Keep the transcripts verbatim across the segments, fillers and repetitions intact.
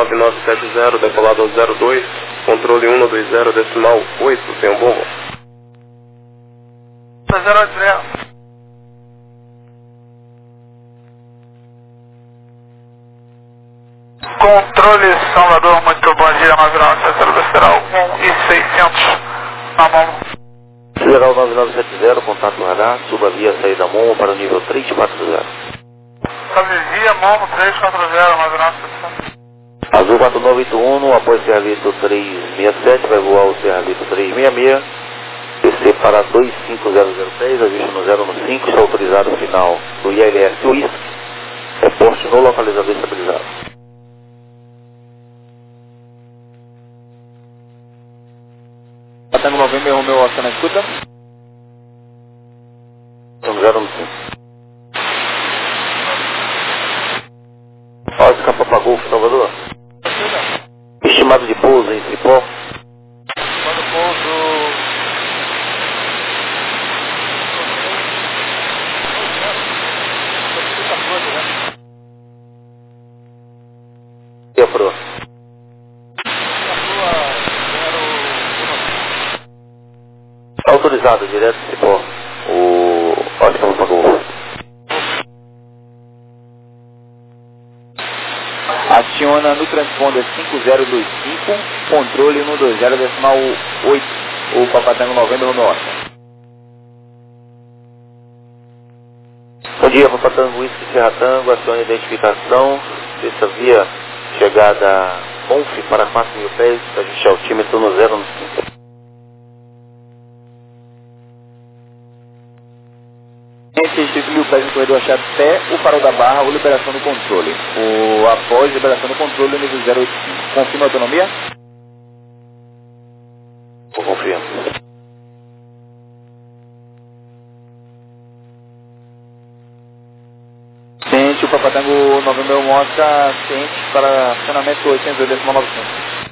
nove nove sete zero, decolado ao zero dois, controle um dois zero, decimal oito, tem um bom voo. zero oito zero. Controle Salvador, muito bom dia, nove nove sete zero, Federal um e seiscentos, na mão. Federal nove nove sete zero, contato radar, suba via saída Momo para o nível três quatro zero. Sobe via Momo três quatro zero, nove nove sete zero. Azul quatro nove oito um, após Cerralito trezentos e sessenta e sete, vai voar o Cerralito trezentos e sessenta e seis, descer para dois cinco zero zero seis, ajuste no zero no cinco, está autorizado o final do I L S Whisky, reporte no localizador estabilizado. Tango November, Romeo Oscar na escuta. No zero no cinco. Oscar Papa Golf, Salvador. Estimado de pouso em Cipó. Quando pouso... E a proa? Autorizado, direto de Cipó. O Oscar Papa Golf. Aciona no transponder cinco zero dois cinco, controle um dois zero, decimal oito, o Papatango noventa, Romeo Oscar. Bom dia, Papatango, Whisky Serra Tango, aciona identificação, sexta via, chegada Bonf para quatro mil pés, ajuste altímetro no zero no cinco. Entre seis mil pés no corredor achado até o farol da barra ou liberação do controle. O, após liberação do controle, nível zero oito cinco. Confirma a autonomia? Eu confirmo. Sente o Papatango November mostra ciente para acionamento oitocentos, decimal novecentos.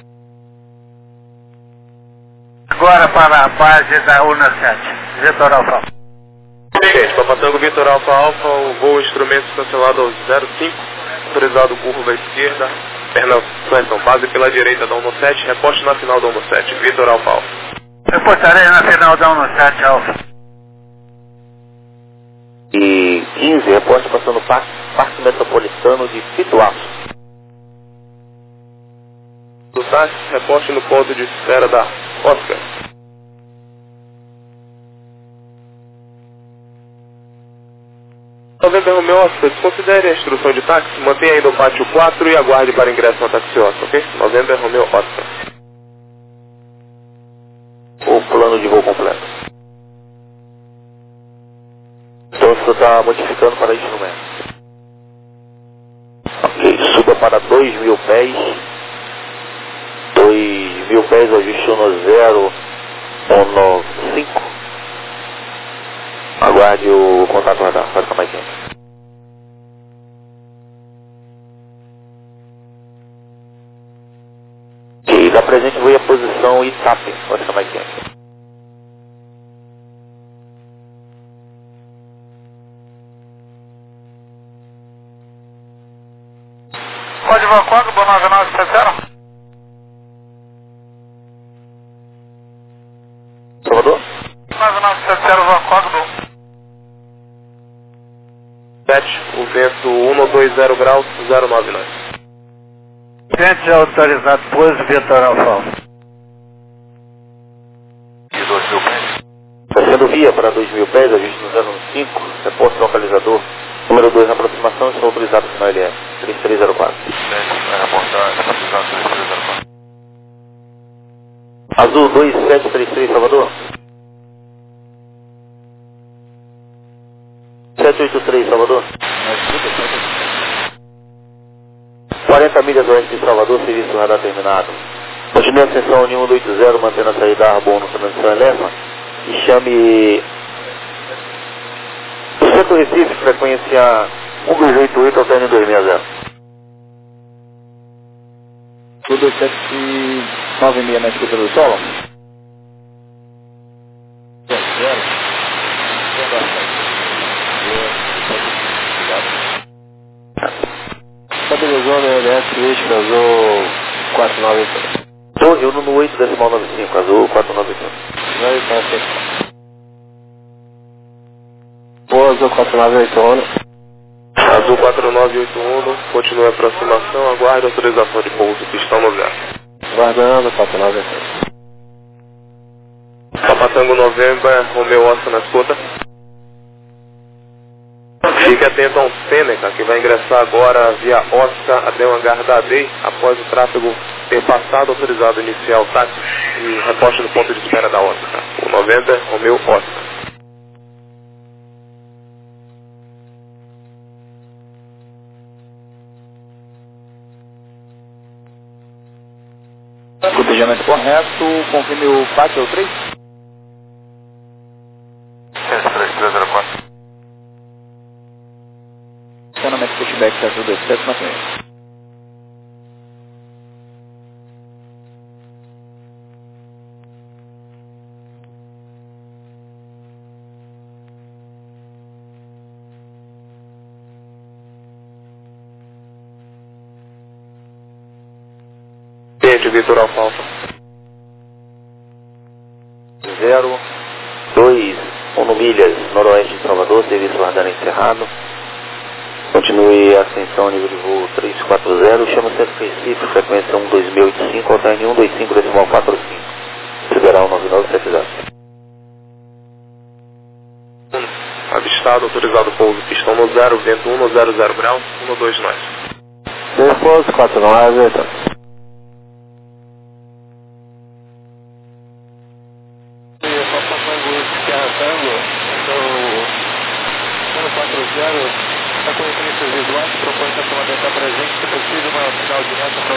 Agora para a base da U N sete, Vitor Alfa. Gente, Papatango Vitor Alfa Alfa, o voo instrumento cancelado ao zero cinco, autorizado curva à esquerda, perna flexião, base pela direita da um sete, reposte na final da um sete, Vitor Alfa Alfa. Reportarei na final da U N sete, Alfa. E quinze, reporte passando o Parque, Parque Metropolitano de Pituaço. Do táxi, reposte no ponto de espera da Oscar. November Romeo Oscar, desconsidere a instrução de táxi, mantenha ainda o pátio quatro e aguarde para ingresso na taxiota, ok? November Romeo Oscar. O plano de voo completo. Então você está modificando para instrumento. Ok, suba para dois mil pés. dois mil pés, ajuste no zero no cinco. Aguarde o contato radar, pode ficar mais quente. E da presente voe a posição Itap, pode ficar mais quente. Pode evacuar do nove nove sete zero? Salvador? nove nove sete zero evacuado do sete, o vento um dois zero graus, zero nove nove. Cliente já autorizado, pouso Vitor Alfa. De dois mil pés. Descendo via para dois mil pés, ajuste no zero cinco, reposto localizador. Número dois na aproximação, estou autorizado no L S, três três zero quatro. Vai reportar, autorizado três três zero quatro. Azul dois sete três três, Salvador. sete oito três, Salvador. quarenta milhas oeste de Salvador, serviço radar terminado. Continue a ascensão um oito zero, mantendo a saída Arbon no Fernando Eleva. E chame o Centro Recife, frequência um dois oito oito, alterno dois seis zero. um dois sete nove seis na escuta do solo. Estabilizou no L S Mitsubishi Azul quatro nove oito um. Torre Uno no oito decimal nove cinco, azul quatro nove oito um. Vai, tá aqui. Boa, Azul quatro nove oito um. Azul quatro nove oito um, continua a aproximação, aguarde autorização de pouso, pistão no zero. Guardando quatro nove oito um. Papa Tango November, Romeo Oscar na escuta. Fique atento a um Seneca que vai ingressar agora via Oscar até o hangar da A D E I, após o tráfego ter passado autorizado inicial táxi e reposte no ponto de espera da Oscar. O November, Romeo Oscar. Cotejamento correto, confirme o quatro ou três? três três zero quatro. Acionamento pushback azul dois sete na frente. Cliente Vitor Alfa Alfa. zero dois um milhas, noroeste de Salvador, serviço radar encerrado. Continue a ascensão a nível de voo três quatro zero, chama o centro Recife, frequência um dois mil e oitenta e cinco, alta N um dois cinco decimal quatro cinco, Sideral nove nove sete zero. Avistado, autorizado pouso, pistão no zero, vento um zero zero graus, um dois nós. Depois quatro nove oito um. Está com referências visuais, propõe que está presente, se possível, uma final direta para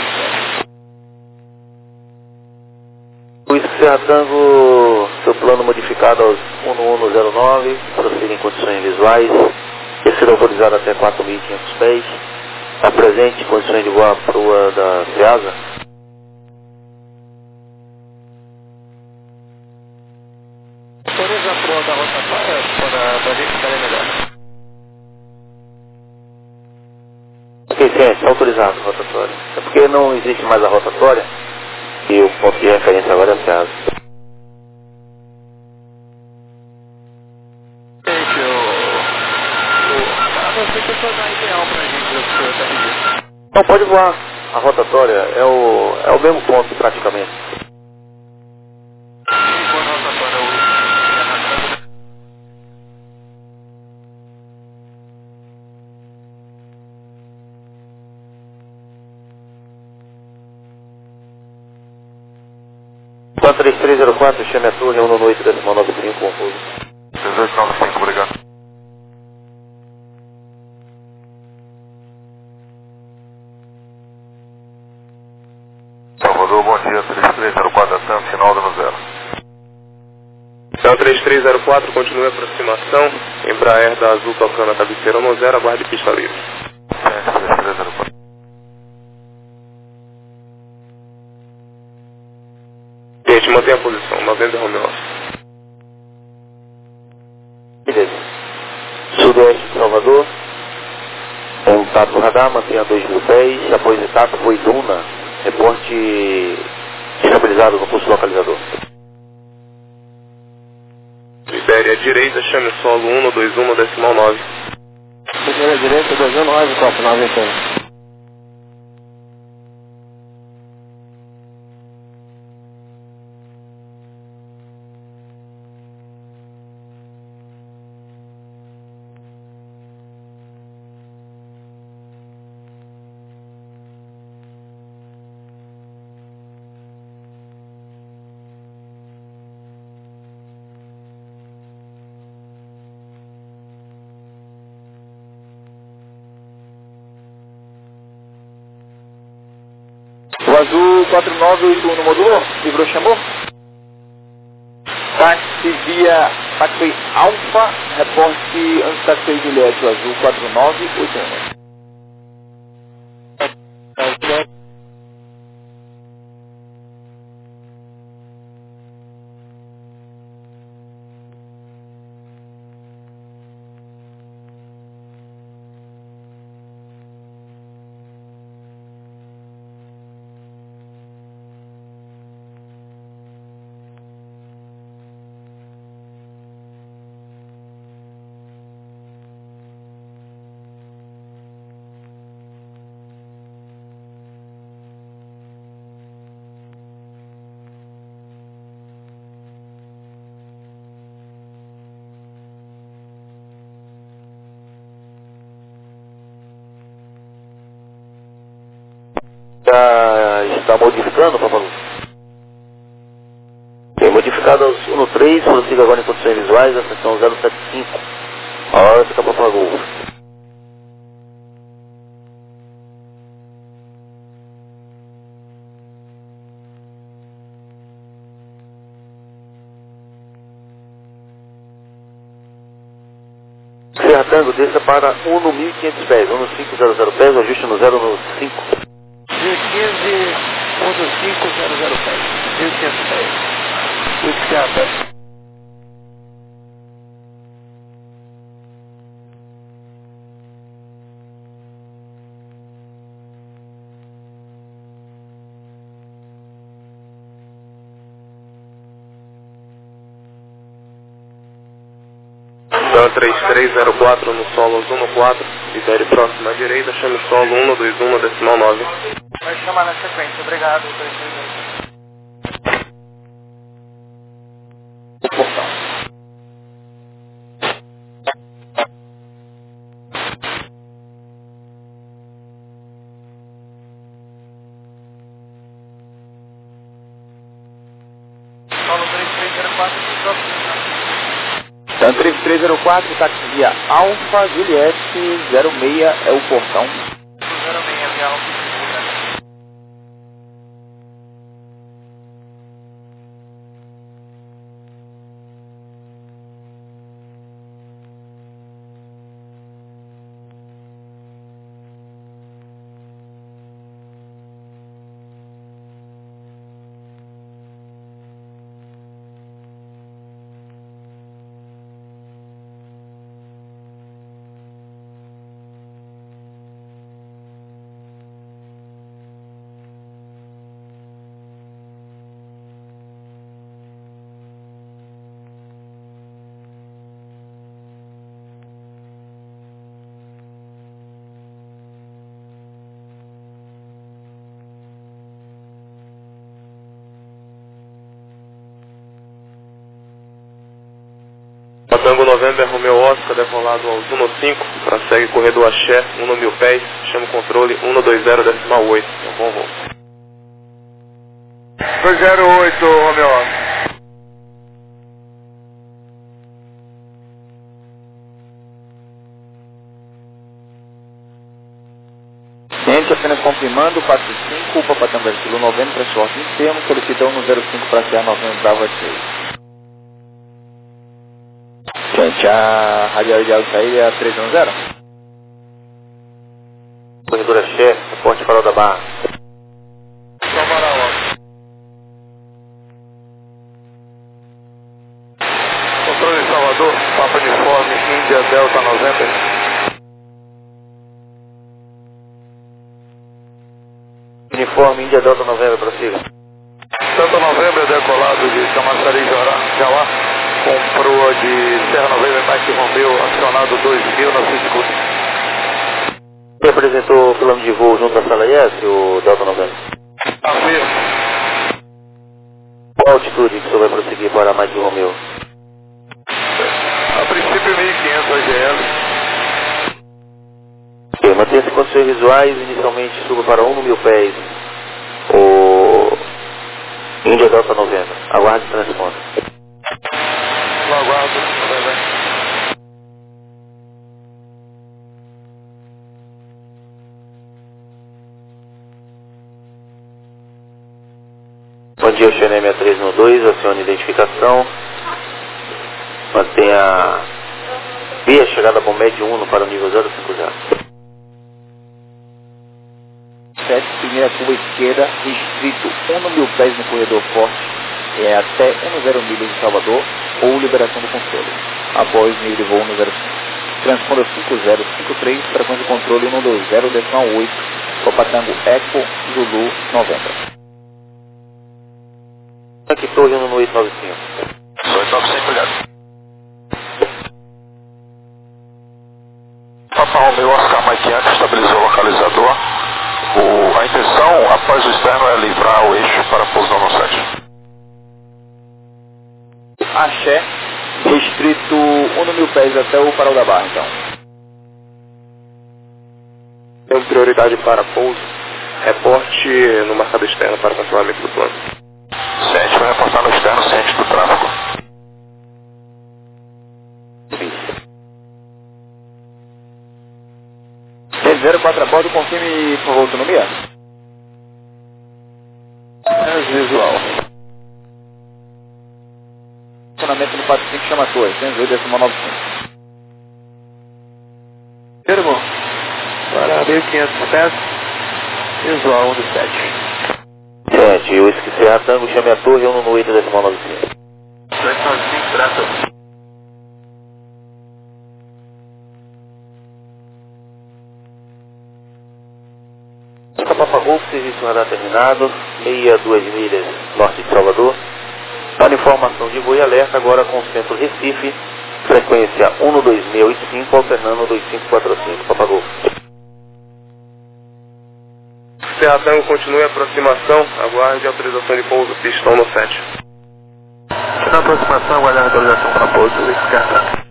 o O Serra Tango, seu plano modificado aos um um zero nove, prossiga em condições visuais, descer autorizado até quatro mil e quinhentos pés, apresente condições de voar à proa da SEASA. Autoriza a proa da rotatória para a gente ficar melhor. Ok, ciência, autorizado rotatória. É porque não existe mais a rotatória e o ponto de referência agora é a SEASA. Gente, o... Você que foi mais ideal para a gente, o senhor está pedindo. Não, pode voar. A rotatória é o, é o mesmo ponto praticamente. Boa rotatória hoje. quatro três três zero quatro, chame a torre um oito decimal nove cinco, confuso. três oito nove cinco, obrigado. Salvador, bom dia, três três zero quatro, ação, sinal dando zero. Céu três três zero quatro, continue a aproximação, Embraer da Azul tocando a cabeceira no zero, aguarde pista livre. três três zero quatro. Cliente, mantenha a posição, November Romeo Oscar. Beleza. Sudoeste de Salvador, contato radar, mantenha dois mil pés, após etapa foi Duna, reporte estabilizado no pulso localizador. Libere à direita, chame o solo um dois um decimal nove. Primeira direita, dois um nove quatro nove oito um. O Azul quatro nove oito um no modulo, vibrou, chamou? Táxi via Taxi Alfa, reporte Antaxi Juliette, o Azul quatro nove oito um. Já está modificando, Papa Lu? Tem modificado aos um no três, prossiga agora em condições visuais, a seção zero sete cinco. A hora fica Papa Lu. Serra Tango, desça para um no mil e quinhentos pés, um no cinco zero zero pés, o ajuste no zero no cinco. G quinze ponto cinco zero zero pés, mil e quinhentos pés. Isso que é aberto. Dan três três zero quatro no solo um no quatro, lidere próximo à direita, chame solo um no dois um no decimal nove. Vai chamar na sequência, obrigado. três três zero. Portão. Solo três três zero quatro, próximo. Dan três três zero quatro, táxi via Alfa, Juliette, zero seis é o portão. zero seis, via Alfa. Tango November, Romeo Oscar, decolado aos um no cinco, prossegue corredor Axé, um no mil pés, chama o controle um no dois zero decimal oito. É um bom voo. dois zero oito, Romeo Oscar. Gente, apenas confirmando, quatro cinco, Papa Tango Kilo novembro, transporte em termo, solicitão no zero cinco para C A novembro, Brava seis. Gente, a radial ideal de saída é a três um zero. Corredor Axé, reporte Farol da Barra. Controle de Salvador, Papa Uniforme, Índia, Delta November. Uniforme Índia Delta Novembro, prossiga. Delta November, decolado de Camaçari Jauá, com proa de Serra November, Mike Romeo, acionado dois mil na Cisco. Você apresentou o plano de voo junto à sala I S, o Delta Novembro? Afirmo. Qual a altitude que o senhor vai prosseguir para Mike Romeo? A princípio mil e quinhentos A G L. Ok, mantenha-se em condições visuais, inicialmente suba para um no mil pés, o Índia Delta Novembro. Aguarde transponder. No aguardo, vai, vai. Bom dia, Xené sessenta e três no dois, acione identificação. Mantenha via chegada Bomed um para o nível zero cinco zero. sete, primeira curva esquerda, restrito um no mil pés no corredor forte, é até um no zero milhas de Salvador, ou liberação do controle. Após nível de voo no zero cinco. Transponda cinco zero cinco três, frequência de controle um dois zero decimal oito, Papa Tango Eco, Zulu, novembro. Aqui torre um no oito nove cinco. oito nove cinco, olhado. Papa Romeo, Oscar Mike Yankee, estabilizou o localizador. O, a intenção, após o externo, é livrar o eixo para pouso no sete. Axé, restrito um no mil pés até o Farol da Barra, então. Deu prioridade para pouso. reporte no marcador externo para cancelamento do plano. sete, vai reportar no externo ciente do tráfego. zero quatro a bordo, confirme por favor a autonomia. Transvisual. Funcionamento do quatro cinco chama a torre, cento e oito decimal nove cinco. Termo, para mil e quinhentos pés, visual um do sete. Sete, eu esqueci a Tango, chame a torre, um no oito decimal nove cinco. dois nove cinco, trata. Papa Golf, serviço radar terminado, sessenta e duas milhas norte de Salvador. Para informação de voo e alerta, agora com o centro Recife, frequência um dois seis oito cinco, alternando dois cinco quatro cinco, Papa Golf. Serra Tango continue a aproximação, aguarde a autorização de pouso, pistão no sete. Na aproximação, aguardar a autorização para pouso, descartar.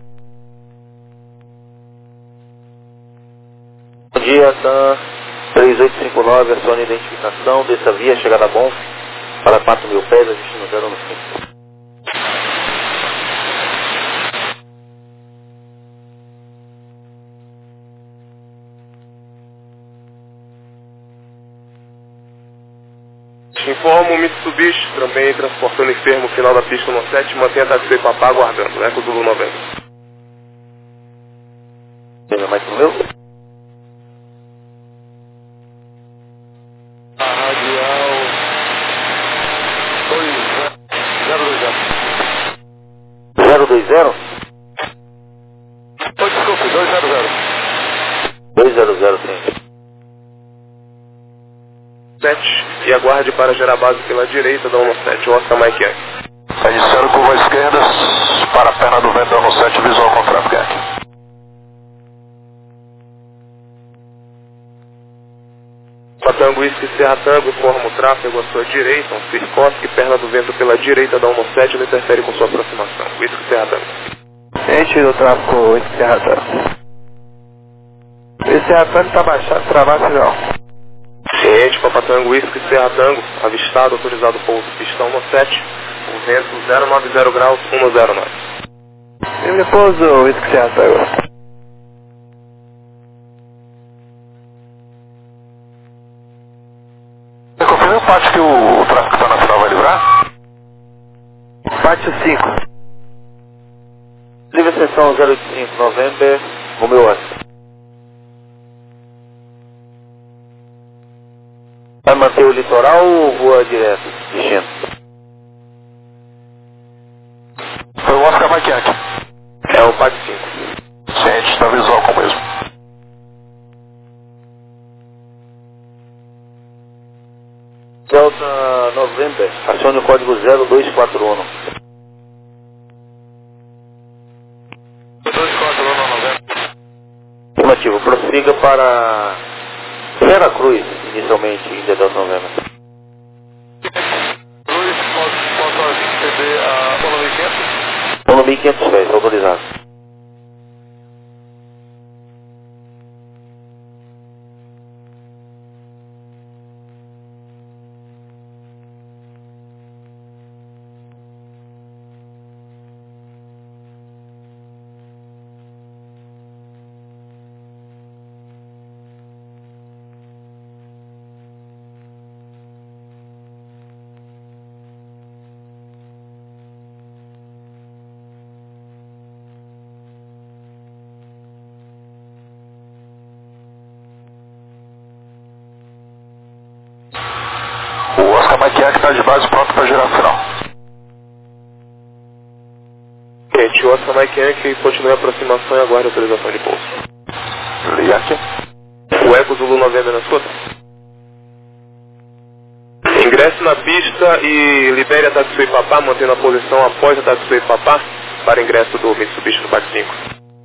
Bom dia, TAM três oito cinco nove, acione identificação, desça via, chegada a Bonf, para quatro mil pés, destino zero no cinco. Informo o Mitsubishi, também transportando enfermo final da pista no sete, mantenha a taxi Papá aguardando, Eco Zulu noventa. Tem mais pro meu? A radial zero dois zero? Oh, desculpe, dois zero zero. dois zero zero, sim. sete, e aguarde para gerar a base pela direita da um sete, Oscar Mike Yankee. Iniciando curva esquerda, para a perna do vento no sete, visual com tráfego Yankee. Tango Whisky Serra Tango, informa o tráfego à sua direita, um Sirkoski, perna do vento pela direita da um sete, não interfere com sua aproximação. Whisky Serra Tango. Ciente do tráfego Whisky Serra Tango. Esse Serra Tango está baixado, travar sinal. Ciente, Papa Tango Whisky Serra Tango, avistado, autorizado pouso, pistão no sete, o vento zero nove zero graus, um zero nove. Livre pouso Whisky Serra Tango. Você confirma o pátio que o, o tráfego está na final vai livrar? Pátio cinco. Livre sessão zero oito cinco, November, Romeo Oscar. Vai manter o litoral ou voa direto? Destino. Foi o Oscar Mike Yankee. É o P A C cinco. Ciente, está visual com o mesmo. Delta November, acione o código zero dois quatro um. dois quatro um noventa. Afirmativo, prossiga para Vera Cruz, inicialmente, em Delta November. Luiz, posso, posso atender a um mil e quinhentos? um mil e quinhentos pés, autorizado. O Oscar Mike Yankee está de base pronto para girar a final. Gente, o Oscar Mike Yankee continue a aproximação e aguarde a autorização de pouso. Yankee. O Eco Zulu noventa na escuta. Ingresse na pista e libere a Taxi Papá, mantendo a posição após a Taxi Papá para ingresso do Mitsubishi no P A C cinco.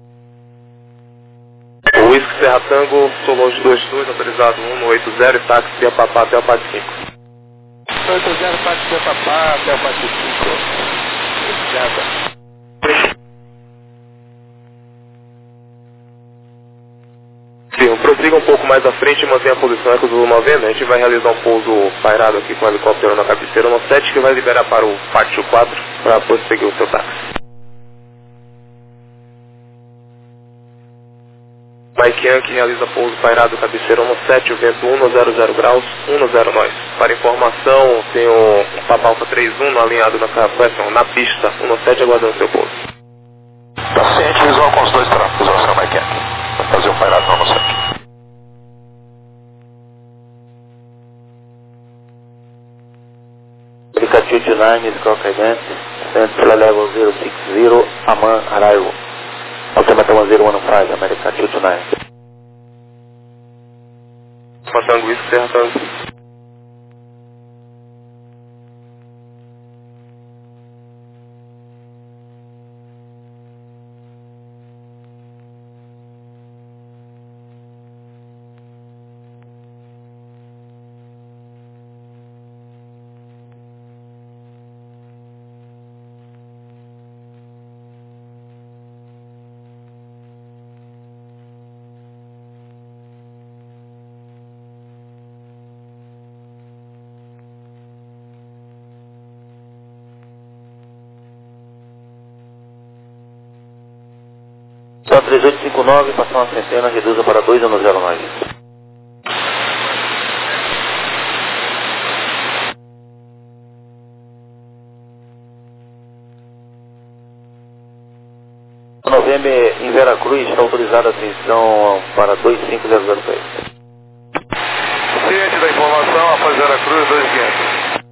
O Whisky Serra Tango, Solange dois dois, autorizado um oito zero e táxi a Papá até o P A C cinco. oito zero, táxi a Papá até o P A C cinco. Obrigado. Sim, siga um pouco mais à frente e mantenha a posição Eco Zulu noventa. A gente vai realizar um pouso pairado aqui com o helicóptero na cabeceira no sete, que vai liberar para o pátio quatro para prosseguir o seu táxi. Mike Yankee realiza pouso pairado cabeceira no sete, o vento um zero zero graus, um zero nós. Para informação, tem o Papa Alfa três um alinhado na, na pista, um sete aguardando seu pouso. Tá ciente, visual com os dois trapos, senhor Mike Yankee. Vai fazer um pairado no sete. Altitude nine, Squawk Ident, Central Level zero six zero, Aman Arrival. Altimeter one zero one five, American Altitude nine. Passando isso, Serra Tango. Só três oito cinco nove, passar uma centena, reduza para dois um zero nove. Novembro em Veracruz, está autorizada a atenção para dois cinco zero zero três. Ciente da informação, após Veracruz, dois quinhentos.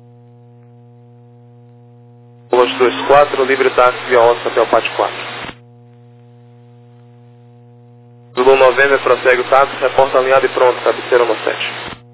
Lote dois quatro, livre táxi via Oscar até o pátio quatro. Zulu noventa, prossegue o táxi, reporta alinhado e pronto, cabeceira no sete.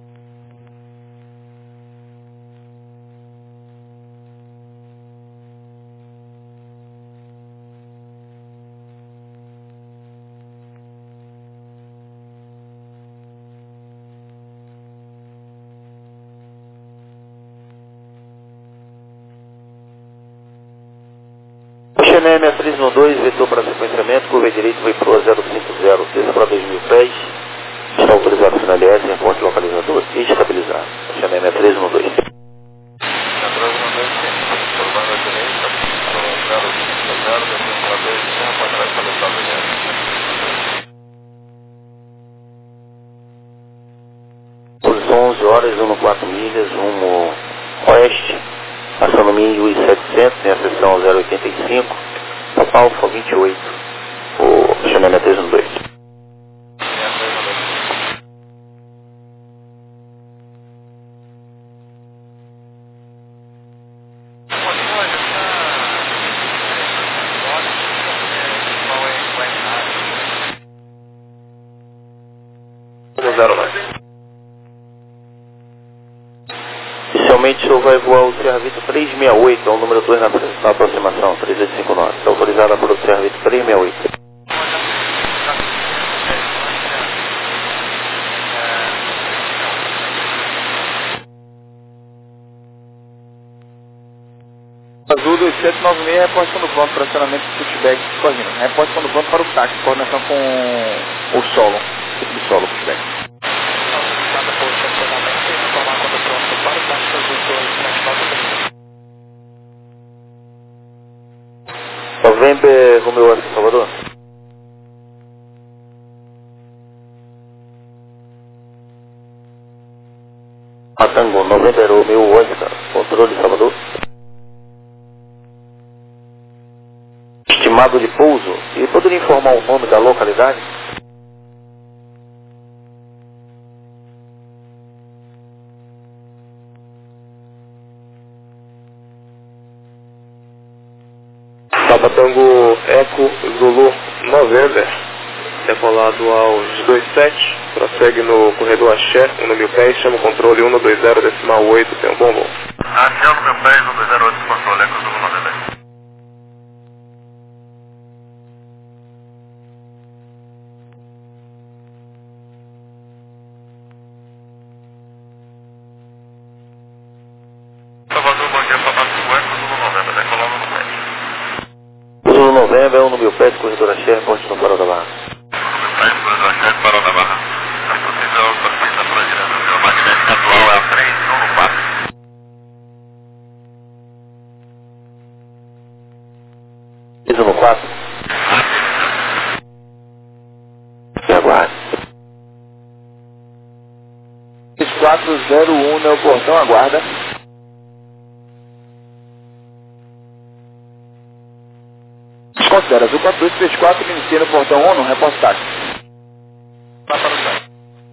X N M três um dois, vetor para sequenciamento, curva direito vai para o zero cinco zero, desça para dois mil pés, está autorizado final L S, reporte localizador e estabilizado. X N M três um dois. Posição onze horas, um quatro milhas, rumo oeste, passando mil e setecentos, em acessão zero oitenta e cinco, Papa Alfa vinte e oito, o X N M três um dois. um zero nove. Inicialmente o senhor vai voar o Serra Vito trezentos e sessenta e oito, é o número dois na, na aproximação, três oito cinco nove. Está autorizada para o Serra Vito trezentos e sessenta e oito. Azul dois sete nove seis, reporte quando pronto para acionamento do feedback correndo. Reporte quando pronto para o táxi, coordenação com o solo, tipo de solo, feedback. November Romeo Oscar Salvador. Matango, November Romeo Oscar, controle Salvador. Estimado de pouso, e poderia informar o nome da localidade? Papa Tango Eco Zulu noventa, decolado aos dois sete, prossegue no corredor Axé, um mil pés, chama o controle um dois zero decimal oito, tem um bom voo. Axé, um mil pés, um dois zero oito, controle Eco Zulu noventa. Salvador, bom dia, Papa Tango Eco Zulu noventa, decolado no sete. Zulu noventa, um mil pés, corredor Axé, reporte no Farol da Barra. um mil pés, corredor Axé, Farol da Barra. Piso no quatro. E aguarde. quatro zero um no portão, aguarda. Considera, azul quatro dois três quatro, iniciei no portão um, no reportagem. Vai para o site.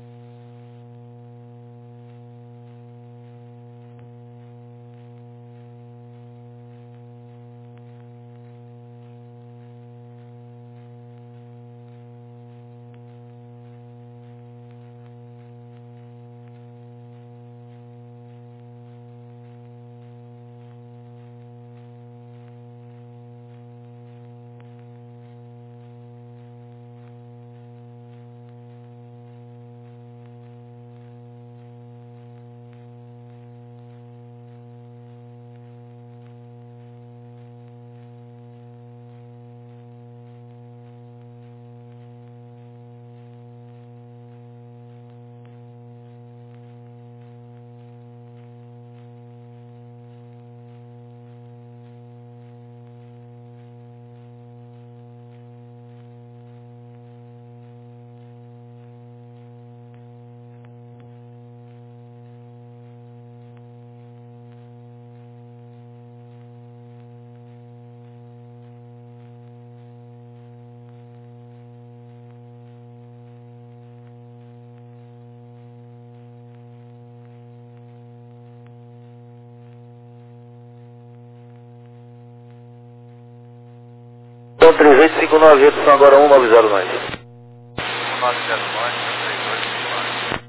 Então três oito cinco nove, são agora um nove zero nove. um nove zero nove, três oito cinco nove.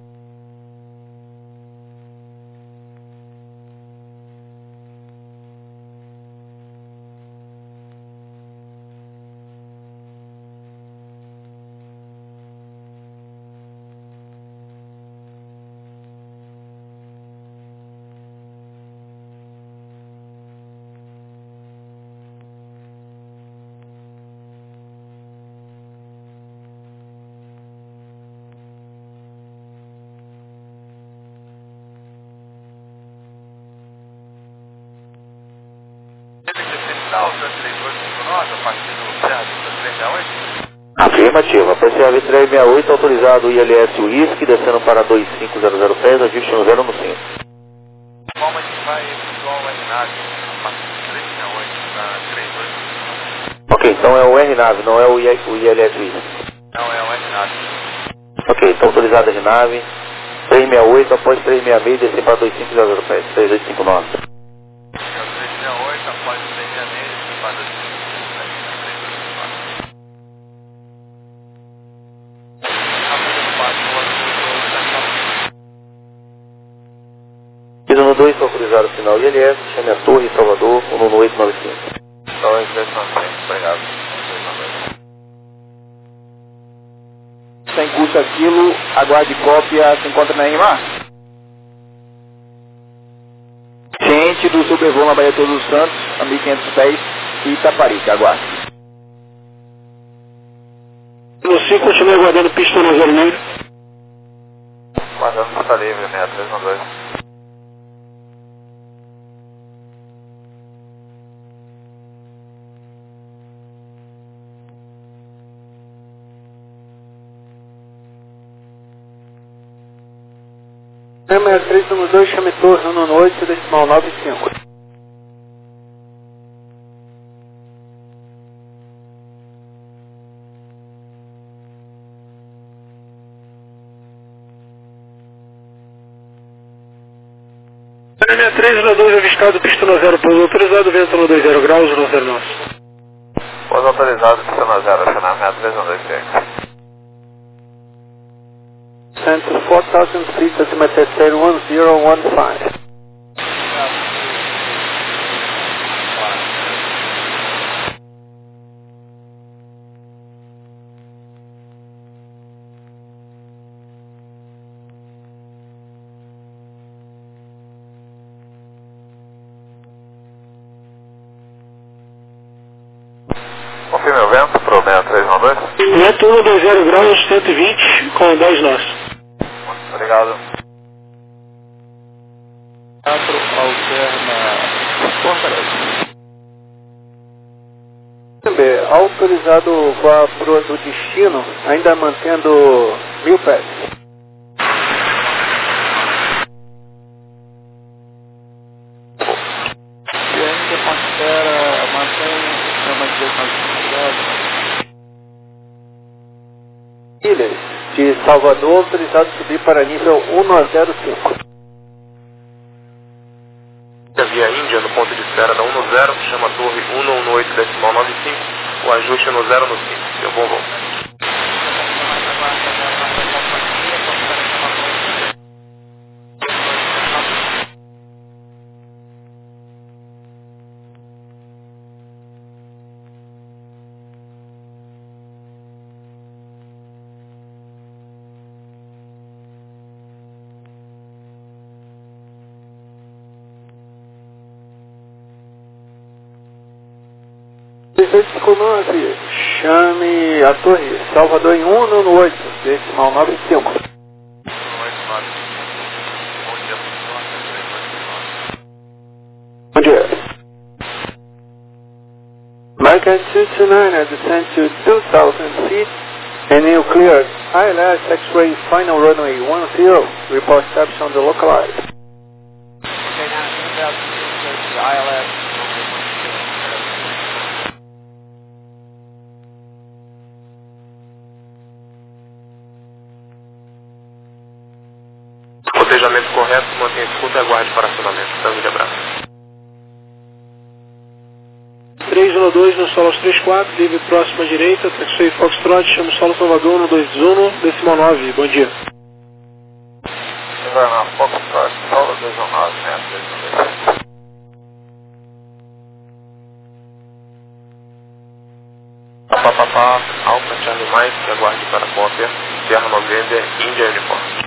três oito cinco nove, a partir do Serra três seis oito? Afirmativa. Após Serra três seis oito, autorizado o I L S Whisky, descendo para dois cinco zero zero pés, ajuste no zero no cinco. Como a gente vai efetuar o R nave a partir do três seis oito para três oito cinco nove? Ok, então é o R nave, não é o I L S Whisky. Não, é o R nave. Ok, então autorizado a R nave, três seis oito, após três seis seis, descer para dois cinco zero zero pés, três oito cinco nove. três seis oito, após o três seis seis, para dois cinco três oito cinco nove. Piso no dois, autorizado o sinal I L S, chame a Torre, Salvador, um nove oito nove cinco. dois dois nove cinco, obrigado. Sem custo aquilo, aguarde cópia, se encontra na IMA. Ciente do sobrevoo na Baía Todos os Santos, a mil e quinhentos pés, e Itaparica, aguarde. Você continua aguardando pista no vermelho? Guardando está livre, seis três um dois. seis três um dois, chame torre um oito, decimal nove cinco. seis três um dois, avistado, pista no zero, pouso autorizado, vento no dois zero graus, no zero nosso. Pouso autorizado, pista no zero, acionar seis três um dois seis. Center four thousand feet, altimeter zero one zero one five. Confirme o vento para o seis três um dois. Vento um dois zero graus, cento e vinte, com dez nós. Obrigado. quatro alterna Fortaleza. November, autorizado voar pro do destino, ainda mantendo mil pés. E ainda considera, mantém o sistema de descontinuidade. Ilhas de Salvador, autorizado subir para nível um a zero cinco. Via Índia, no ponto de espera da um no zero, chama a torre um um oito decimal nove cinco, o ajuste no zero no cinco. Deu bom voo. dezoito cinquenta e nove, chame a torre Salvador em um no oito, decimal nove cinco. Bom dia. American two two nine has descent to two thousand feet and you cleared I L S X-ray final runway one zero, report steps on the localized. Okay, now two thousand feet, I L S. Cotejamento correto, mantenha escuta e aguarde para acionamento. Tango de abraço. três um dois no solo três quatro, livre próxima direita, taxi Foxtrot, chama o solo Salvador no dois um, decimal nove, bom dia. Vai na Foxtrot, solo dois um nove, né? Papapá, Alfa Charlie Mike, aguarde para Cotter, Sierra November, Índia Uniforme.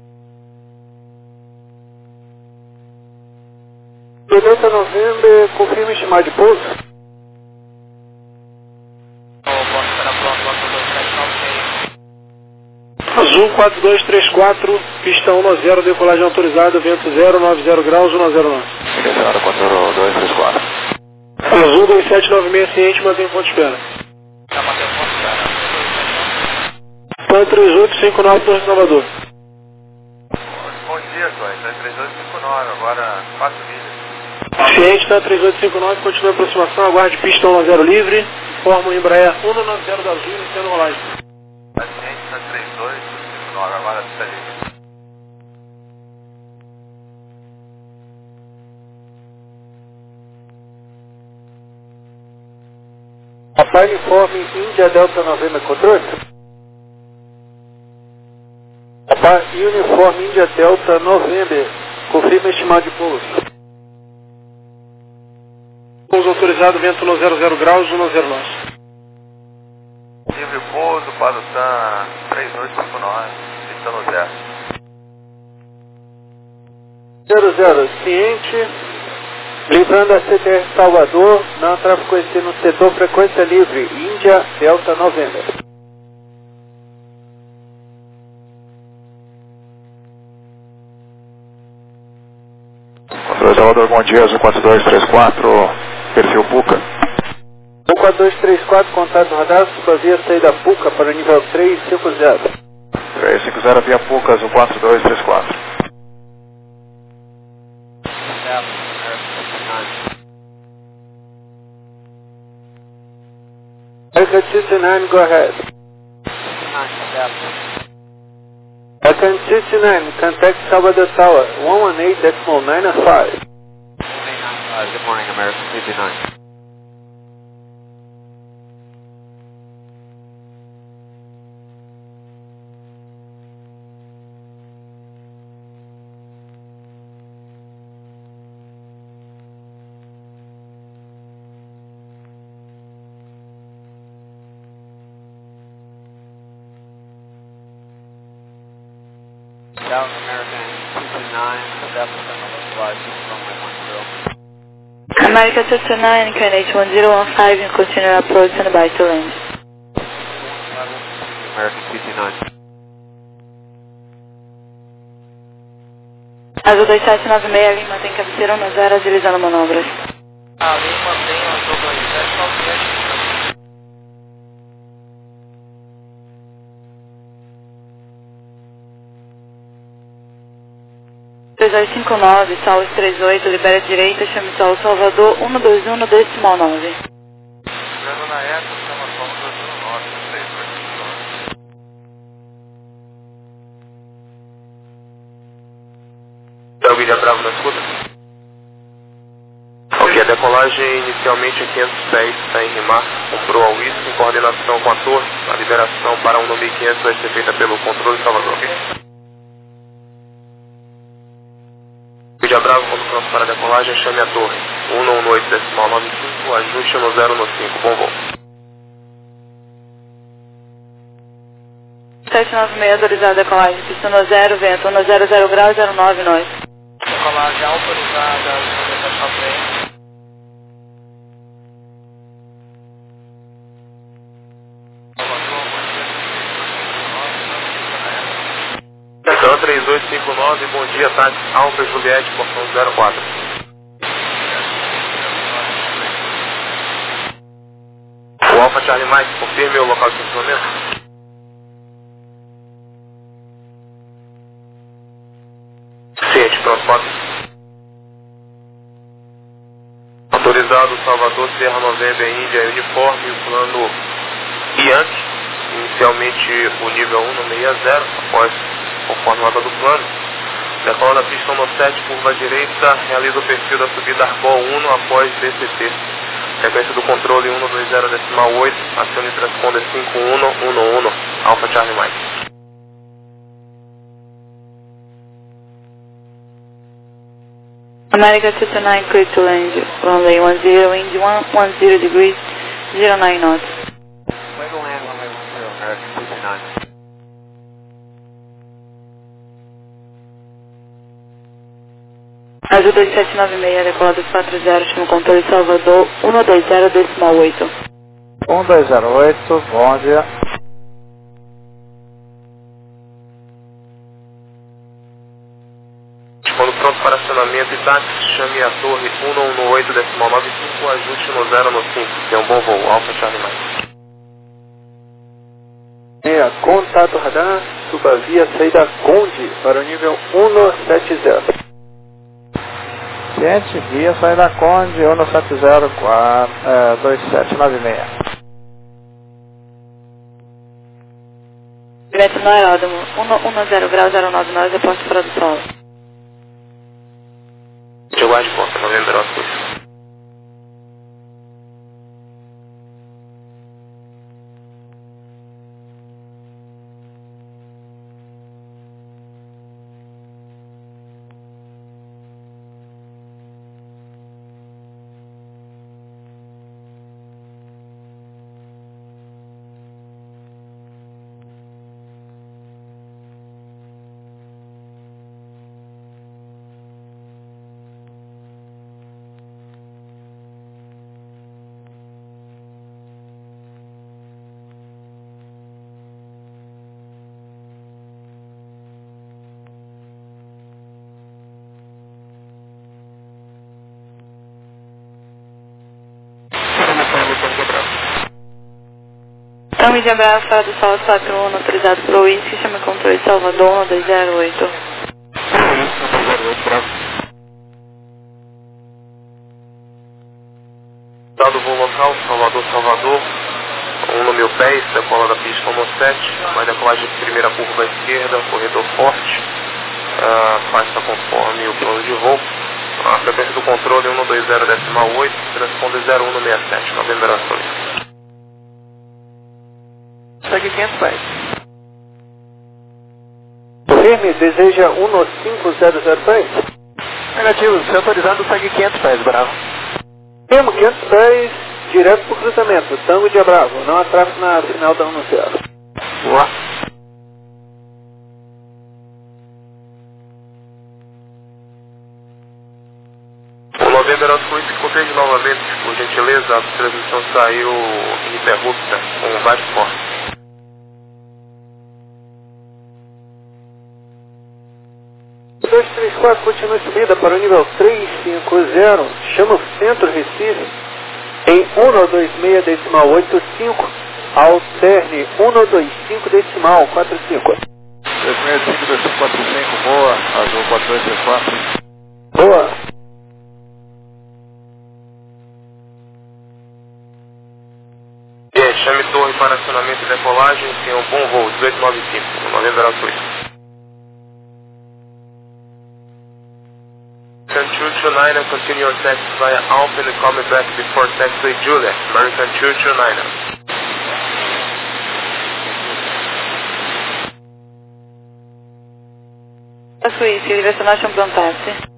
Delta November, confirma estimado de pouso. Azul quatro dois três quatro, pista um a zero, decolagem autorizada, vento zero nove zero graus, um a zero nove. quatro dois três quatro. Azul dois sete nove seis, ciente, mantém ponto de espera. Pan três oito cinco nove, Torre Salvador. Bom dia, Coy. Tá três oito cinco nove, agora quatro milhas. Ciente está três oito cinco nove, continua a aproximação, aguarde pista um a zero livre, forma o Embraer um nove zero da Azul, iniciando rolagem. Paciente está três dois cinco nove, agora está livre. Papai informe Índia Delta November controle. Papai uniforme Índia Delta November, confirma estimado de pouso. Pouso autorizado, vento no zero zero graus, um a zero nove. Livre pouso para o T A M três oito cinco nove, pista no zero. zero zero, ciente, livrando a C T R Salvador, não tráfego conhecido no setor frequência livre, Índia Delta November. Controle Salvador, bom dia, Azul quatro dois três quatro, perfil Puca. um quatro dois três quatro, contato no radar, suba via saída Puca para o nível três cinco zero. três cinco zero via Puca, Azul quatro dois três quatro. American two two nine, go ahead. American two two nine, contact Salvador Tower, one one eight decimal nine five. Good morning, American two two nine. Down American two two nine, depth on the localized runway one zero. America two two nine, K N H one zero one five, and continue approach and by to land. American two two nine. Azul dois sete nove seis, Lima mantém cabeceira um zero, agilizando manobras. Ah, Lima mantém Azul dois sete nove seis. dois cinco nove, Solos trinta e oito, libera a direita, chame Solo Salvador, um dois um, decimal nove. Chegando na época, chama Solo um dois um nove, três oito nove. É o Guilherme Bravo na escuta? Ok, a decolagem inicialmente é quinhentos pés, está em Rimar, comprou a Whisky em coordenação com a torre. A liberação para um mil e quinhentos vai ser feita pelo controle Salvador, ok? Vídeo Bravo, quando pronto para a decolagem, chame a torre. um um oito, decimal nove cinco, ajuste no zero no cinco, bom voo. sete nove seis, autorizada a decolagem, pista no zero, vento um zero zero grau, zero nove, nós. Decolagem autorizada, sete nove seis. Então, três oito cinco nove, bom dia, táxi Alfa Juliette, portão zero quatro. O Alfa Charlie Mike, confirme o local de estacionamento. Ciente, pronto, foto. Autorizado Salvador, Sierra November, Índia, uniforme, o plano Yankee, inicialmente o nível um no seis zero, após conforme nota do plano. Decola da pista no sete, curva direita, realiza o perfil da subida Arcol um após B C T. Sequência do controle um dois zero, decimal oito, acione transponder cinco um um um, Alpha Charlie Mike. America two two nine, clear to land, runway one zero, wind one ten degrees, zero nine knots. Way to land, runway one zero, American two two nine. Azul dois sete nove seis, decola dos quatro zero, chama controle Salvador, um dois zero, decimal oito. um dois zero oito, bom dia. Quando pronto para acionamento e táxi, chame a torre um um oito, decimal nove cinco, ajuste no zero no cinco. Tem um bom voo, Alpha Charlie Mike. É, contato radar, suba via saída Conde para o nível um sete zero. Ciente, via saída Conde, um sete zero, dois sete nove seis. Vento no aeródromo, um zero grau, zero nove nós, deposto para do solo. Eu guarde ponta, novembro, Oscar. Então, Mídia Brava, fora do solo quatro um, autorizado para o Whisky, chama controle Salvador, um dois zero oito. Dado o voo local, Salvador, Salvador, um no mil pés, decola da pista no sete, vai decolagem de primeira curva à esquerda, corredor forte, uh, faça conforme o plano de voo. A frequência do controle um dois zero, decimal oito, transponder zero um seis sete, novembro, Oscar. Segue quinhentos pés. Firme, deseja um cinco zero zero pés? Negativo, se autorizado, segue quinhentos pés, Bravo. Firme, quinhentos pés, direto para o cruzamento, Tango de Bravo, não há tráfego na final da um zero. Boa. O novembro, Oscar, se confirme novamente, por gentileza, a transmissão saiu ininterrupta, com vários cortes. dois três quatro, continua subida para o nível três cinco zero, chama o centro Recife em um dois seis, decimal oito cinco, alterne um dois cinco, decimal quatro cinco. três seis cinco, dois cinco quatro cinco, boa, azul quatro dois três quatro. Boa. Gente, chame torre para acionamento e decolagem, tenha um bom voo, dezoito noventa e cinco, Novembro oito. two two nine, continue your taxi via Alpha and call me back before taxi Juliet, American two two nine. Suíça, Destination Plantasse.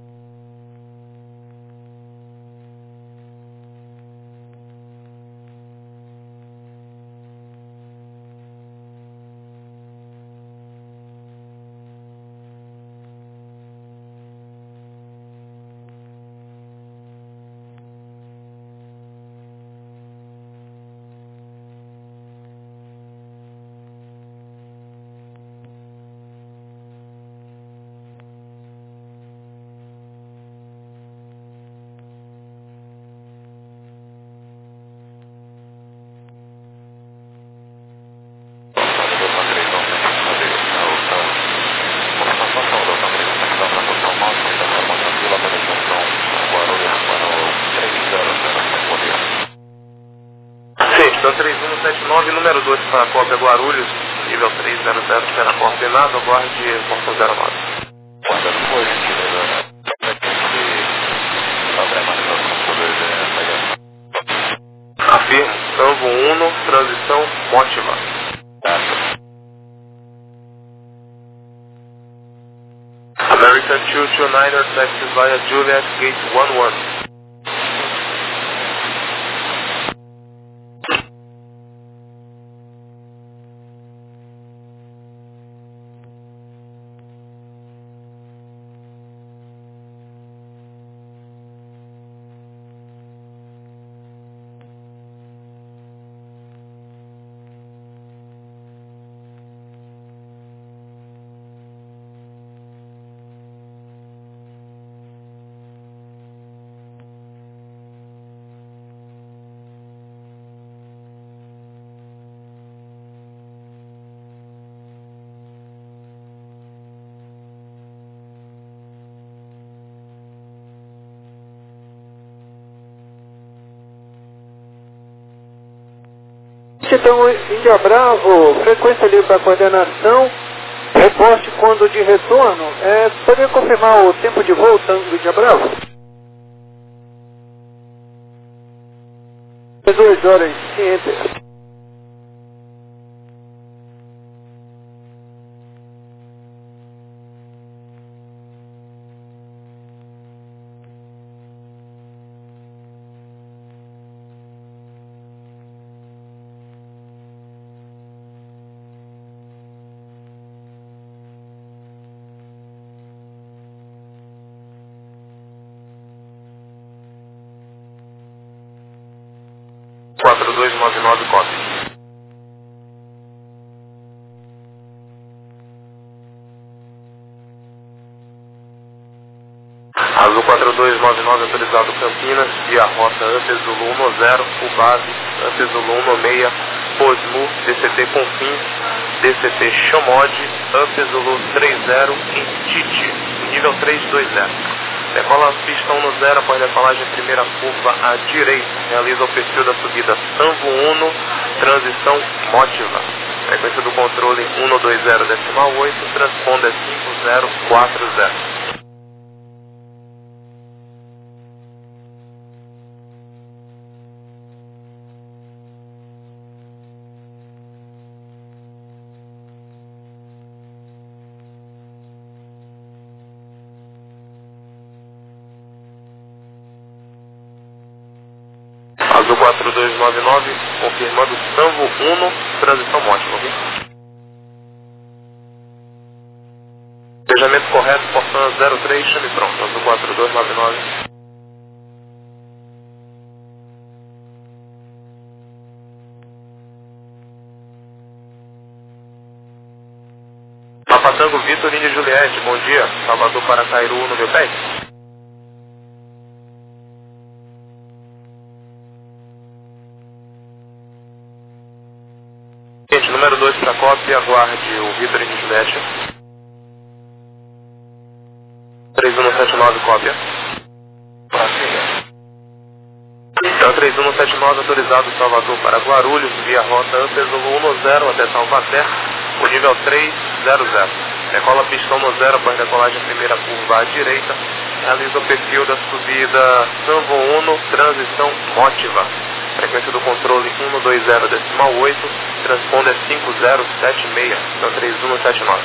três um sete nove, número dois para a cópia Guarulhos, nível três zero zero, será coordenado, aguarde portão zero nove. Afirmo, Tango um, transição Motiva. American two two nine, taxi via Juliet Gate one one. Então, Índia Bravo, frequência livre para coordenação, reporte quando de retorno. É, poderia confirmar o tempo de voo, Tango Índia Bravo? duas horas, sim, enter. quatro dois nove nove, copy. Azul quatro dois nove nove, autorizado Campinas, via rota Ante Zulu um zero, o base Ante Zulu um seis, Posmu, D C T Confins, D C T Chomod, Ante Zulu três zero, em Tite, nível três dois zero. Decola a pista um zero após decolagem primeira curva à direita. Realiza o perfil da subida Tango um, transição Motiva. Frequência do controle um dois zero decimal oito, transponder cinco zero quatro zero. Azul quatro dois nove nove, confirmando Tango um, transição Motiva, ok? Despejamento correto, portão zero três, chame pronto, Azul quatro dois nove nove. Papa Tango Vitor, Índia Juliette, bom dia, Salvador para Cairu, no meu pé. Número dois para cópia, aguarde o Vitor e Juliette. sete nove, cópia. Então, três um sete nove, autorizado Salvador para Guarulhos, via rota Antezulo dez até Taubaté, o nível três zero zero. Decola pistão no zero após decolagem primeira curva à direita. Realiza o perfil da subida Sanvo Uno, transição Motiva. Frequência do controle um dois zero decimal oito, transponder cinco zero sete seis, então três um sete nove.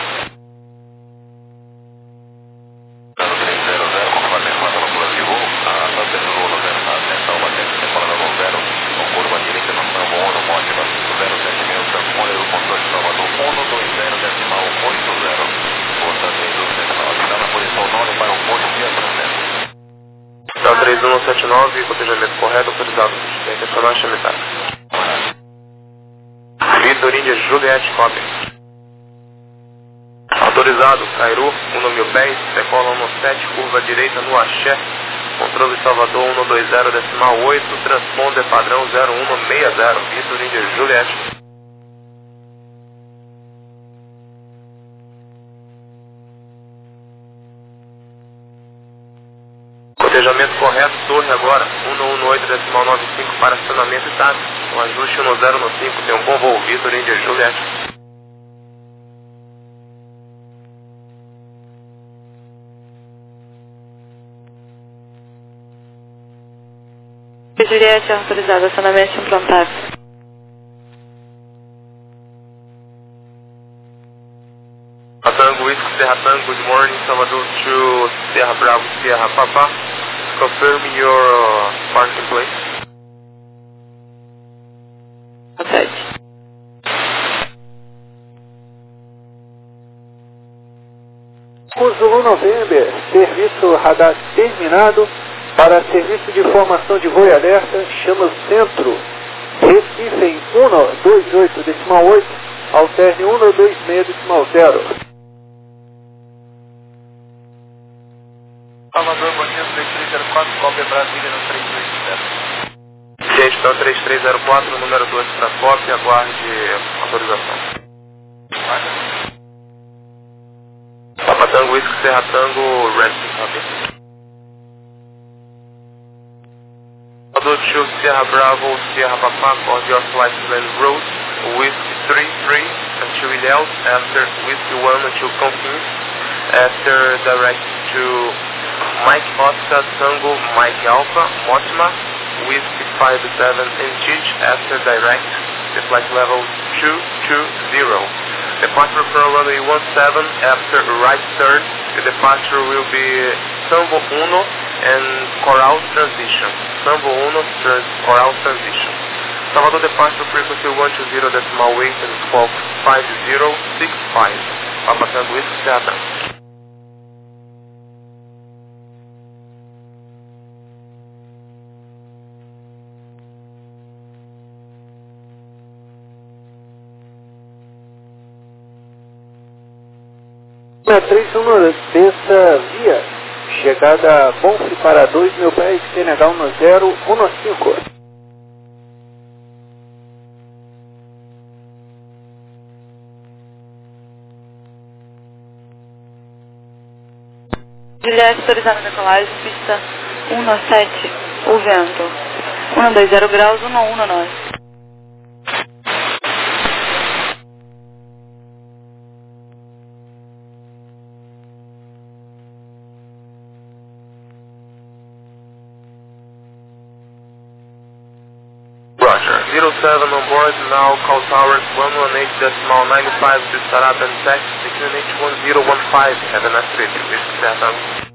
Então três um sete nove, cotejamento correto, autorizado para intencionar chamitar. Vitor Índia Juliette, cópia. Autorizado, Cairu, um mil pés, decola um sete, curva direita no Axé, controle Salvador um dois zero decimal oito, transponder padrão zero um seis zero, Vitor Índia Juliette. Cotejamento correto, torre agora, um um oito decimal nove cinco para acionamento e táxi. O ajuste um zero no cinco, tem um bom voo, Vitor Índia Juliette. Juliette, autorizado, acionamento em pronto. Tango Whisky, Sierra Tango, good morning, Salvador to Sierra Bravo, Sierra Papa. Confirm your uh, parking place. Ok. Zulu November, serviço radar terminado. Para serviço de formação de voo e alerta, chama o centro. Recife em um dois oito decimal oito, alterne um dois seis decimal zero. Salvador, bom dia, três três zero quatro, cópia Brasília no três três zero. Gente, então três três zero quatro, número dois para cópia, aguarde autorização. Papa Tango Whisky, Serra Tango, Resting, copy. To Sierra Bravo, Sierra Papa, on your flight plan route, Whiskey three three to Ilhéus, after Whiskey one to Confins, after direct to Mike Oscar Tango, Mike Alpha, Motima, Whiskey five seven Antich, after direct, the flight level two two zero. Departure from runway one seven, after right turn, the departure will be Sanvo Uno and Coral Transition. Sanvo Uno, trans Coral Transition. Salvador departure frequency one two zero decimal eight and twelve five zero six five. Papa Tango Whisky, Serra Tango. Na três um, terça via, chegada Bonf para dois mil pés, C N H um zero um cinco. Juliette, autorizada a decolagem, pista um sete, o vento, um dois zero graus, um um nove. zero seven on board, now call towers one one eight decimal nine five to start up and taxi between H one zero one five. Have a nice trip, Whisky, Serra Tango.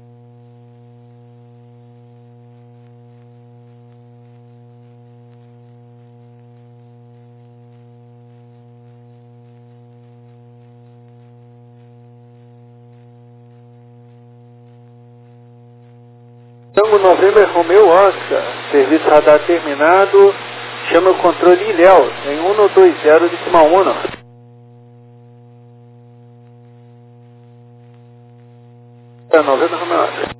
Tango November Romeo Oscar, serviço radar terminado, chama o controle Ilhéus em um dois zero decimal um. November Romeo Oscar.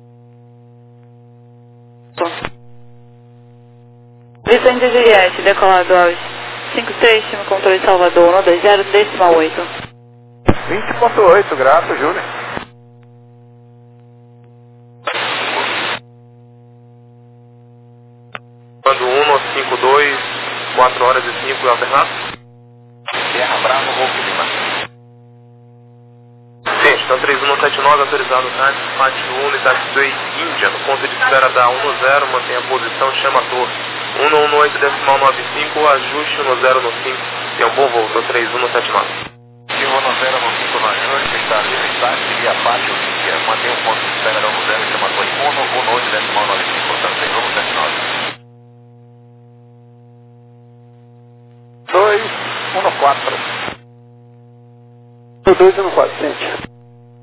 Vicente Juliette, decolado aos cinco três, chama o controle Salvador um dois zero decimal oito. vinte ponto oito, graças, Júlia. cinco dois, quatro horas e cinco alternado. Terra Bravo, Golf Lima. Sim, estão três um sete nove, autorizado táxi, Pátio um e Taxway Índia, no ponto de espera da um zero, mantenha a posição, chama a torre. um um oito decimal nove cinco, ajuste um zero no cinco, tem um bom voo, estou três um sete nove. um zero no cinco no ajuste, está livre, táxi, via Pátio Índia, mantenha o ponto de espera da um zero, chama a torre. um um oito decimal nove cinco, portanto três um sete nove. dois um quatro. dois um quatro, sente.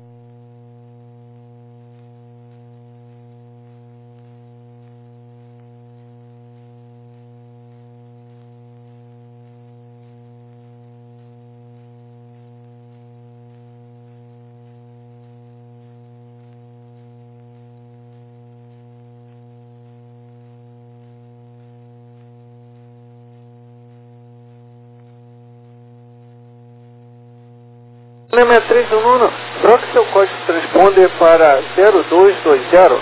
Lema três um um, troque seu código transponder para zero dois dois zero.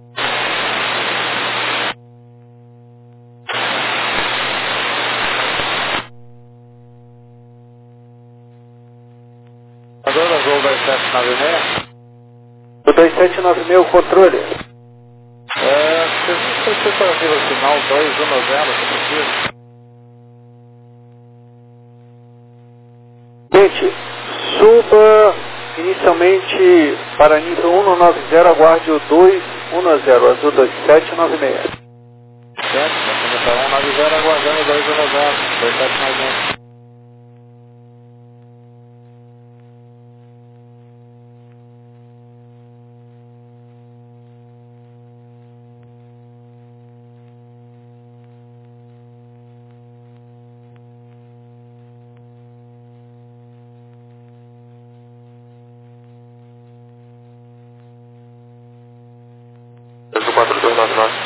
Agora Gol dois sete nove seis. O dois sete nove seis, o controle. É, você está ouvindo o sinal dois um zero, se possível. Gente, suba inicialmente para nível um nove zero, aguarde o dois um zero, azul dois sete nove seis. Certo, nós estamos um nove zero aguardando dois um zero, dois sete nove seis. quatro dois nove nove.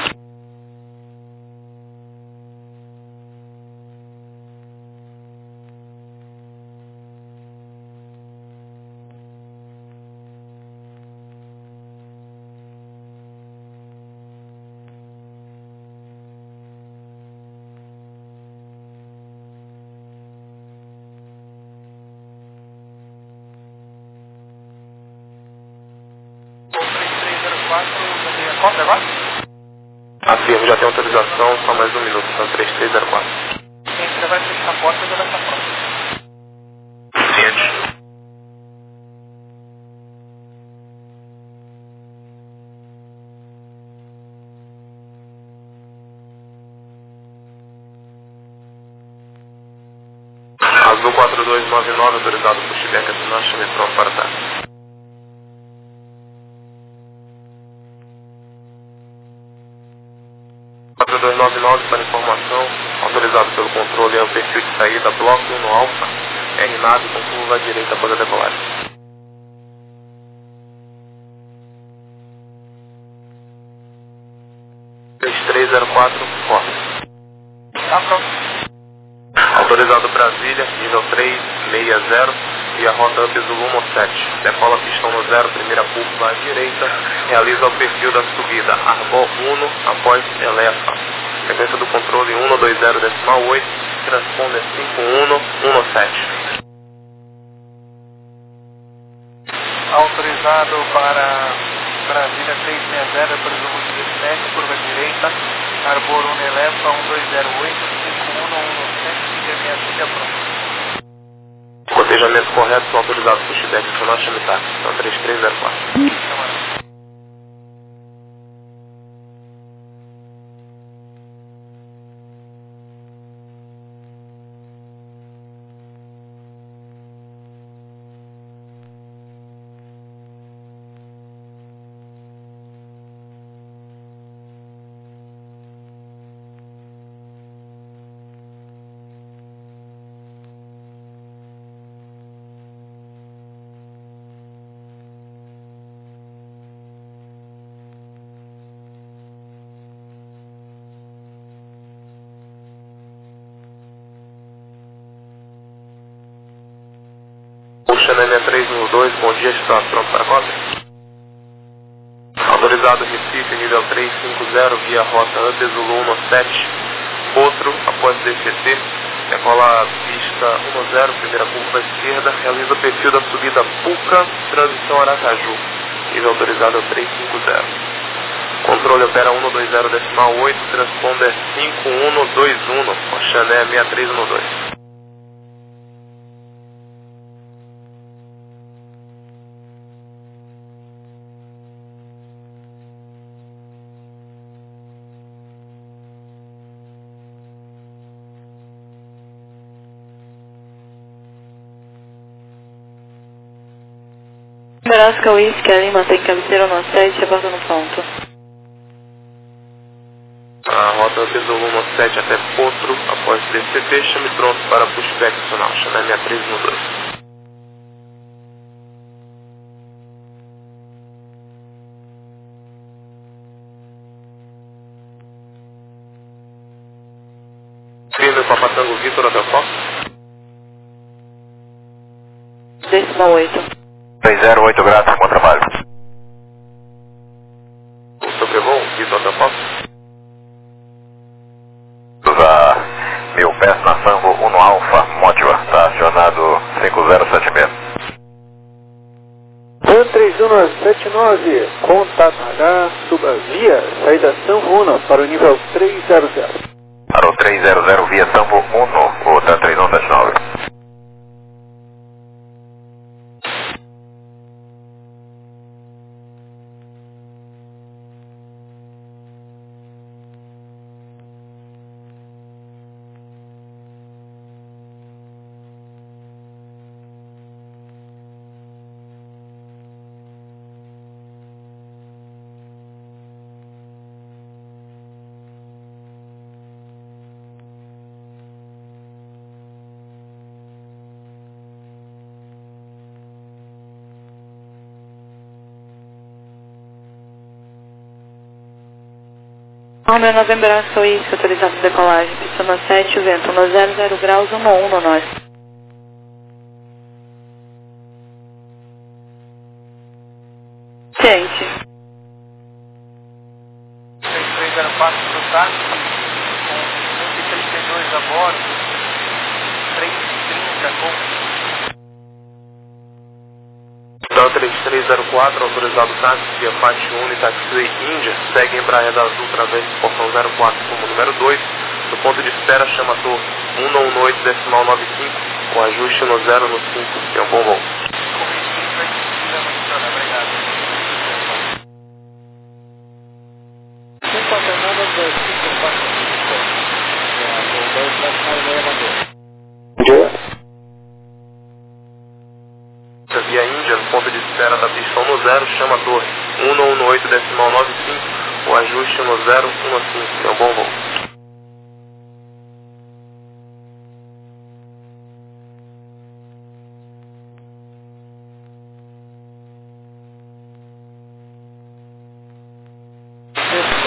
Conta agora? Afirmo, já tem autorização, só mais um minuto, são três três zero quatro. Quem você vai fechar a porta já vai estar pronto. Ciente. Azul quatro dois nove nove, autorizado por Chibeca, assinar, chame pronto para táxi. quatro dois nove nove para informação, autorizado pelo controle é o perfil de saída, bloco um no alfa, R nave com curva à direita após a decolagem. três três zero quatro, corta. Tá pronto. Autorizado Brasília, nível três seis zero, e a rota Up Zulu um sete. Decola pistão no zero, primeira curva à direita, realiza o perfil da subida, Arbor um, após Elefa. Sequência do controle um dois zero decimal oito, transponder cinco um um sete. Autorizado para Brasília seis seis zero, presumo dezessete, curva direita, Arbor um Elefa um dois zero oito, cinco um um sete, fica minha filha pronta. Cotejamento correto, são autorizados por Chibeca, assinar, chame táxi, são três três zero quatro. Xanana três um dois, bom dia, está pronto para a cópia. Autorizado Recife, nível três cinco zero, via rota Up Zulu um sete, Potro, após D C T, decola a pista um zero, primeira curva à esquerda, realiza o perfil da subida Puca, transição Aracaju, nível autorizado trezentos e cinquenta. Controle opera um dois zero decimal oito, transponder cinco um dois um, Oxané sessenta e três doze. Nebraska Whisky, ali mantém cabeceira no sete, reporta no ponto. A rota pesou no sete até Potro, após D C T, chame pronto para pushback nacional, Oxané sessenta e três doze. Firme Papa Tango Vitor, Hotel Fox. Decimal oito. três zero oito graus, bom trabalho. Sobrevoo, Vitor, Hotel Fox. Usa mil pés na Sambo um Alfa, Motiva, está acionado cinco zero sete seis. Van três um sete nove, contato radar, suba via, saída São Uno para o nível três zero zero. Para o três zero zero via Sambo um, o Tan três um sete nove. Romeo November Oscar Whisky, autorizado de decolagem, pista no sete, vento no zero zero graus, um um no norte. Ciente. três três zero quatro para o táxi, com cento e trinta e dois a bordo, três e trinta com... Então três três zero quatro, autorizado táxi, via Fat Uni, Taxiway Índia, segue em Praia da Azul, através do portão zero quatro, como número dois, no ponto de espera chama torre um um oito decimal nove cinco, com ajuste no zero no cinco, tem um bom voo. Via Índia, no ponto de espera da pista um zero, chama torre um um oito decimal nove cinco, o ajuste no zero um cinco, tem um bom voo.